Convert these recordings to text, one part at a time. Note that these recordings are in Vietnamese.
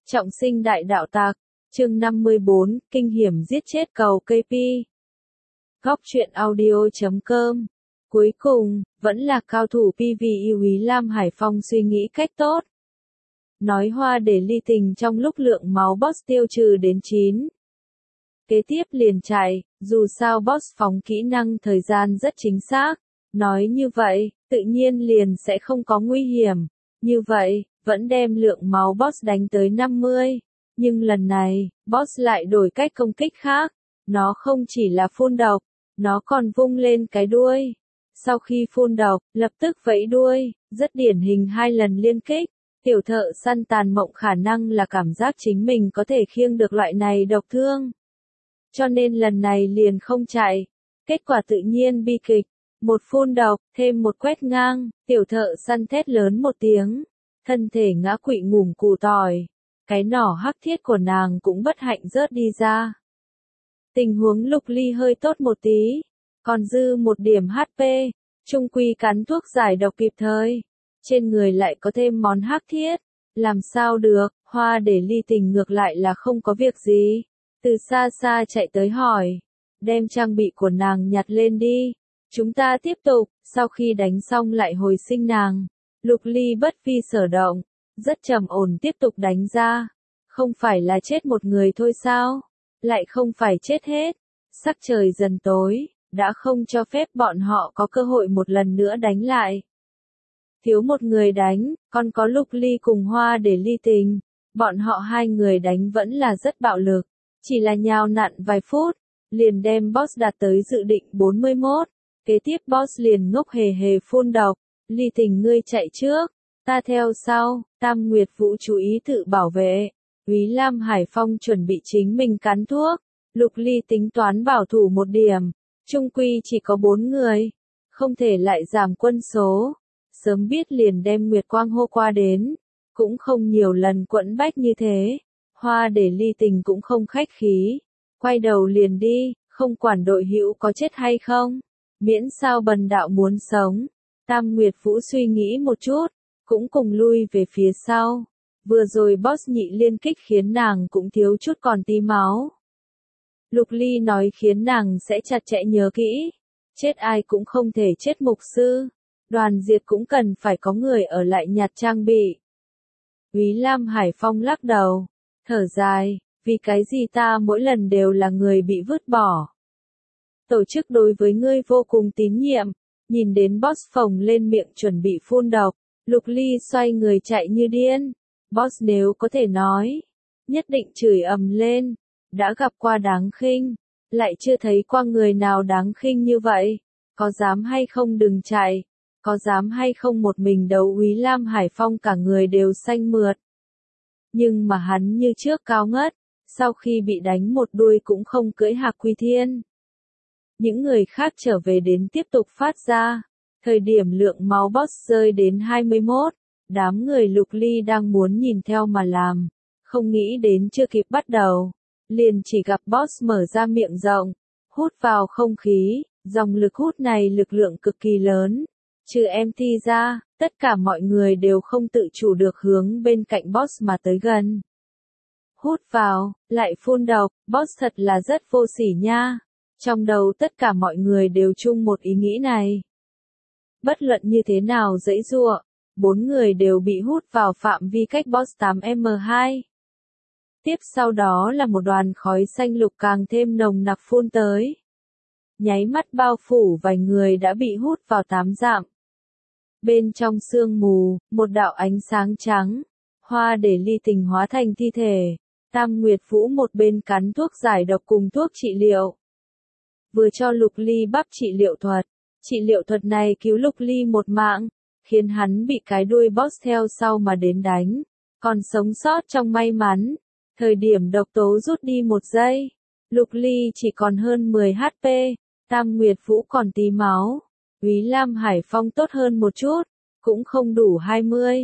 Trọng sinh đại đạo tặc, chương 54, kinh hiểm giết chết cầu KP. Góc truyện audio.com. Cuối cùng, vẫn là cao thủ PV yêu Ý Lam Hải Phong suy nghĩ cách tốt. Nói hoa để ly tình trong lúc lượng máu boss tiêu trừ đến 9. Kế tiếp liền chạy, dù sao boss phóng kỹ năng thời gian rất chính xác. Nói như vậy, tự nhiên liền sẽ không có nguy hiểm. Như vậy, vẫn đem lượng máu boss đánh tới 50. Nhưng lần này, boss lại đổi cách công kích khác. Nó không chỉ là phun độc, nó còn vung lên cái đuôi. Sau khi phun độc, lập tức vẫy đuôi, rất điển hình 2 lần liên kích. Tiểu thợ săn tàn mộng khả năng là cảm giác chính mình có thể khiêng được loại này độc thương. Cho nên lần này liền không chạy. Kết quả tự nhiên bi kịch. Một phun độc, thêm một quét ngang, tiểu thợ săn thét lớn một tiếng. Thân thể ngã quỵ ngủm củ tỏi. Cái nỏ hắc thiết của nàng cũng bất hạnh rớt đi ra. Tình huống Lục Ly hơi tốt một tí. Còn dư một điểm HP. Trung quy cắn thuốc giải độc kịp thời. Trên người lại có thêm món hắc thiết. Làm sao được, hoa để ly tình ngược lại là không có việc gì. Từ xa xa chạy tới hỏi. Đem trang bị của nàng nhặt lên đi. Chúng ta tiếp tục, sau khi đánh xong lại hồi sinh nàng. Lục Ly bất vi sở động. Rất trầm ổn tiếp tục đánh ra. Không phải là chết một người thôi sao? Lại không phải chết hết. Sắc trời dần tối, đã không cho phép bọn họ có cơ hội một lần nữa đánh lại. Thiếu một người đánh, còn có Lục Ly cùng hoa để ly tình. Bọn họ 2 người đánh vẫn là rất bạo lực. Chỉ là nhào nặn vài phút, liền đem boss đạt tới dự định 41. Kế tiếp boss liền ngốc hề hề phun độc. Ly tình ngươi chạy trước, ta theo sau. Tam Nguyệt Vũ chú ý tự bảo vệ. Úy Lam Hải Phong chuẩn bị chính mình cắn thuốc. Lục Ly tính toán bảo thủ một điểm. Trung quy chỉ có 4 người. Không thể lại giảm quân số. Sớm biết liền đem Nguyệt Quang hô qua đến. Cũng không nhiều lần quẫn bách như thế. Hoa để ly tình cũng không khách khí. Quay đầu liền đi, không quản đội hữu có chết hay không. Miễn sao bần đạo muốn sống. Tam Nguyệt Vũ suy nghĩ một chút. Cũng cùng lui về phía sau. Vừa rồi boss nhị liên kích khiến nàng cũng thiếu chút còn tí máu. Lục Ly nói khiến nàng sẽ chặt chẽ nhớ kỹ. Chết ai cũng không thể chết mục sư. Đoàn diệt cũng cần phải có người ở lại nhặt trang bị. Úy Lam Hải Phong lắc đầu. Thở dài, vì cái gì ta mỗi lần đều là người bị vứt bỏ. Tổ chức đối với ngươi vô cùng tín nhiệm. Nhìn đến boss phồng lên miệng chuẩn bị phun độc. Lục Ly xoay người chạy như điên. Boss nếu có thể nói, nhất định chửi ầm lên. Đã gặp qua đáng khinh, lại chưa thấy qua người nào đáng khinh như vậy. Có dám hay không đừng chạy, có dám hay không một mình đấu Úy Lam Hải Phong cả người đều xanh mượt. Nhưng mà hắn như trước cao ngất, sau khi bị đánh một đuôi cũng không cưỡi Hạc Quy Thiên. Những người khác trở về đến tiếp tục phát ra. Thời điểm lượng máu boss rơi đến 21, đám người Lục Ly đang muốn nhìn theo mà làm, không nghĩ đến chưa kịp bắt đầu, liền chỉ gặp boss mở ra miệng rộng, hút vào không khí, dòng lực hút này lực lượng cực kỳ lớn, trừ MT ra, tất cả mọi người đều không tự chủ được hướng bên cạnh boss mà tới gần. Hút vào, lại phun độc, boss thật là rất vô sỉ nha. Trong đầu tất cả mọi người đều chung một ý nghĩ này. Bất luận như thế nào giãy giụa, 4 người đều bị hút vào phạm vi cách boss 8m2. Tiếp sau đó là một đoàn khói xanh lục càng thêm nồng nặc phun tới. Nháy mắt bao phủ vài người đã bị hút vào 8 dặm. Bên trong sương mù, một đạo ánh sáng trắng, hoa để ly tình hóa thành thi thể. Tam Nguyệt Vũ một bên cắn thuốc giải độc cùng thuốc trị liệu. Vừa cho Lục Ly bắp trị liệu thuật. Trị liệu thuật này cứu Lục Ly một mạng, khiến hắn bị cái đuôi boss theo sau mà đến đánh, còn sống sót trong may mắn. Thời điểm độc tố rút đi 1 giây, Lục Ly chỉ còn hơn 10 HP, Tam Nguyệt Vũ còn tí máu, Úy Lam Hải Phong tốt hơn một chút, cũng không đủ 20.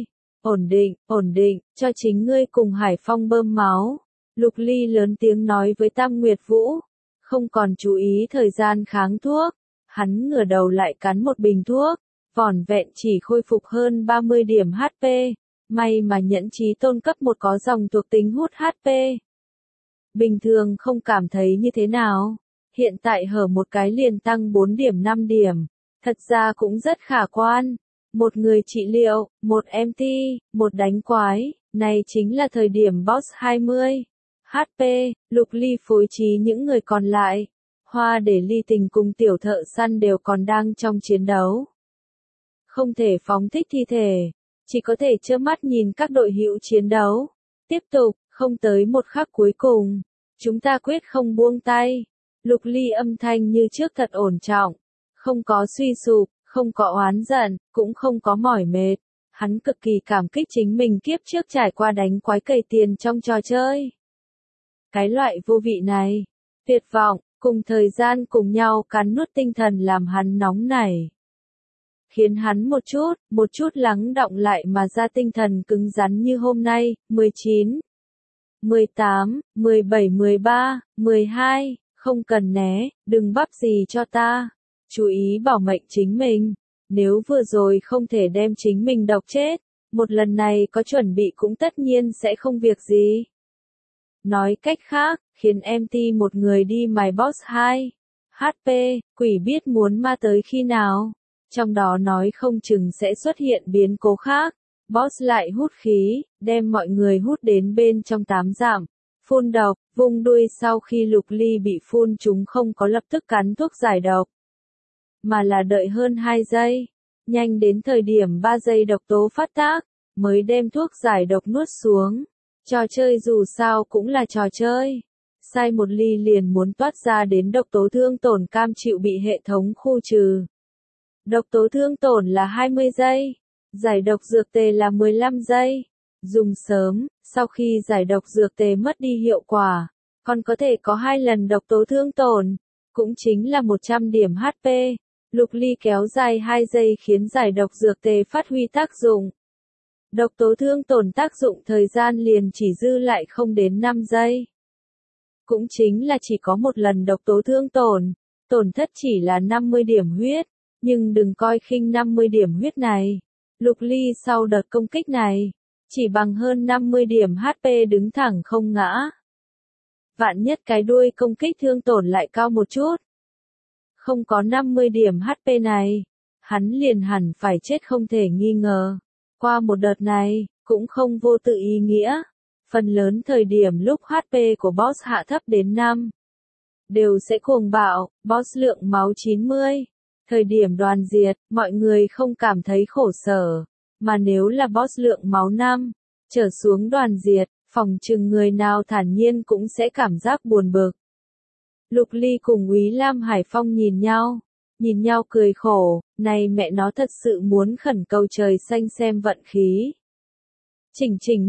Ổn định, cho chính ngươi cùng Hải Phong bơm máu. Lục Ly lớn tiếng nói với Tam Nguyệt Vũ, không còn chú ý thời gian kháng thuốc. Hắn ngửa đầu lại cắn một bình thuốc, vỏn vẹn chỉ khôi phục hơn 30 điểm HP. May mà nhẫn chí tôn cấp 1 có dòng thuộc tính hút HP. Bình thường không cảm thấy như thế nào. Hiện tại hở một cái liền tăng 4 điểm 5 điểm. Thật ra cũng rất khả quan. Một người trị liệu, một MT, một đánh quái. Này chính là thời điểm boss 20. HP, Lục Ly phối trí những người còn lại. Hoa để Ly Tình cùng tiểu thợ săn đều còn đang trong chiến đấu. Không thể phóng thích thi thể. Chỉ có thể trơ mắt nhìn các đội hữu chiến đấu. Tiếp tục, không tới một khắc cuối cùng. Chúng ta quyết không buông tay. Lục Ly âm thanh như trước thật ổn trọng. Không có suy sụp, không có oán giận, cũng không có mỏi mệt. Hắn cực kỳ cảm kích chính mình kiếp trước trải qua đánh quái cày tiền trong trò chơi. Cái loại vô vị này, tuyệt vọng, cùng thời gian cùng nhau cắn nuốt tinh thần làm hắn nóng nảy. Khiến hắn một chút lắng đọng lại mà ra tinh thần cứng rắn như hôm nay, 19, 18, 17, 13, 12, không cần né, đừng bắp gì cho ta. Chú ý bảo mệnh chính mình. Nếu vừa rồi không thể đem chính mình độc chết, một lần này có chuẩn bị cũng tất nhiên sẽ không việc gì. Nói cách khác, khiến MT một người đi mài boss 2. HP, quỷ biết muốn ma tới khi nào. Trong đó nói không chừng sẽ xuất hiện biến cố khác. Boss lại hút khí, đem mọi người hút đến bên trong 8 dặm. Phun độc, vung đuôi sau khi Lục Ly bị phun chúng không có lập tức cắn thuốc giải độc. Mà là đợi hơn 2 giây. Nhanh đến thời điểm 3 giây độc tố phát tác, mới đem thuốc giải độc nuốt xuống. Trò chơi dù sao cũng là trò chơi. Sai một ly liền muốn toát ra đến độc tố thương tổn cam chịu bị hệ thống khu trừ. Độc tố thương tổn là 20 giây. Giải độc dược tề là 15 giây. Dùng sớm, sau khi giải độc dược tề mất đi hiệu quả, còn có thể có 2 lần độc tố thương tổn, cũng chính là 100 điểm HP. Lục Ly kéo dài 2 giây khiến giải độc dược tề phát huy tác dụng. Độc tố thương tổn tác dụng thời gian liền chỉ dư lại không đến 5 giây. Cũng chính là chỉ có một lần độc tố thương tổn, tổn thất chỉ là 50 điểm huyết, nhưng đừng coi khinh 50 điểm huyết này. Lục Ly sau đợt công kích này, chỉ bằng hơn 50 điểm HP đứng thẳng không ngã. Vạn nhất cái đuôi công kích thương tổn lại cao một chút. Không có 50 điểm HP này, hắn liền hẳn phải chết không thể nghi ngờ. Qua một đợt này, cũng không vô tự ý nghĩa. Phần lớn thời điểm lúc HP của boss hạ thấp đến 5, đều sẽ cuồng bạo, boss lượng máu 90. Thời điểm đoàn diệt, mọi người không cảm thấy khổ sở. Mà nếu là boss lượng máu 5, trở xuống đoàn diệt, phòng chừng người nào thản nhiên cũng sẽ cảm giác buồn bực. Lục Ly cùng Úy Lam Hải Phong nhìn nhau cười khổ, này mẹ nó thật sự muốn khẩn cầu trời xanh xem vận khí. Chỉnh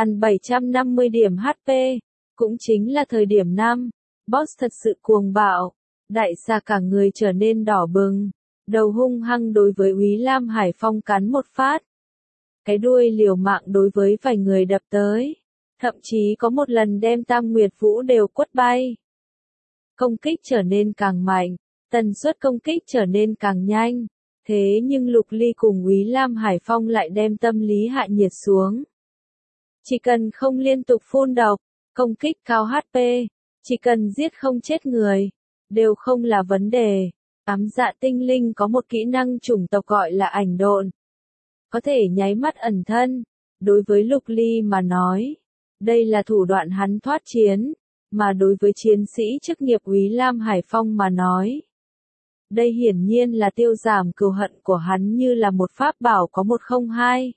1750 điểm HP, cũng chính là thời điểm 5, boss thật sự cuồng bạo, đại xa cả người trở nên đỏ bừng, đầu hung hăng đối với Úy Lam Hải Phong cắn một phát. Cái đuôi liều mạng đối với vài người đập tới, thậm chí có một lần đem Tam Nguyệt Vũ đều quất bay. Công kích trở nên càng mạnh, tần suất công kích trở nên càng nhanh, thế nhưng Lục Ly cùng Úy Lam Hải Phong lại đem tâm lý hạ nhiệt xuống. Chỉ cần không liên tục phun độc, công kích cao HP, chỉ cần giết không chết người, đều không là vấn đề. Ám dạ tinh linh có một kỹ năng chủng tộc gọi là ảnh độn. Có thể nháy mắt ẩn thân. Đối với Lục Ly mà nói, đây là thủ đoạn hắn thoát chiến. Mà đối với chiến sĩ chức nghiệp Úy Lam Hải Phong mà nói, đây hiển nhiên là tiêu giảm cừu hận của hắn như là một pháp bảo có 102.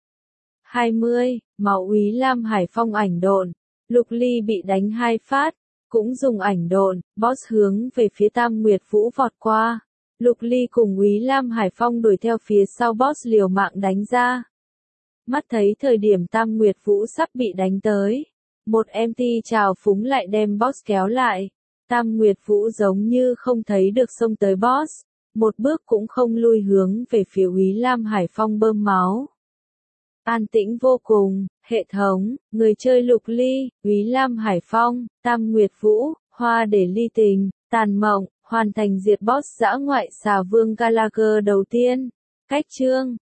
20, máu Úy Lam Hải Phong ảnh độn, Lục Ly bị đánh 2 phát, cũng dùng ảnh độn, boss hướng về phía Tam Nguyệt Vũ vọt qua. Lục Ly cùng Úy Lam Hải Phong đuổi theo phía sau boss liều mạng đánh ra. Mắt thấy thời điểm Tam Nguyệt Vũ sắp bị đánh tới, một MT trào phúng lại đem boss kéo lại. Tam Nguyệt Vũ giống như không thấy được xông tới boss, một bước cũng không lui hướng về phía Úy Lam Hải Phong bơm máu. An tĩnh vô cùng, hệ thống, người chơi Lục Ly, Úy Lam Hải Phong, Tam Nguyệt Vũ, Hoa để Ly Tình, Tàn Mộng, hoàn thành diệt boss dã ngoại xà vương Gallagher đầu tiên. Cách chương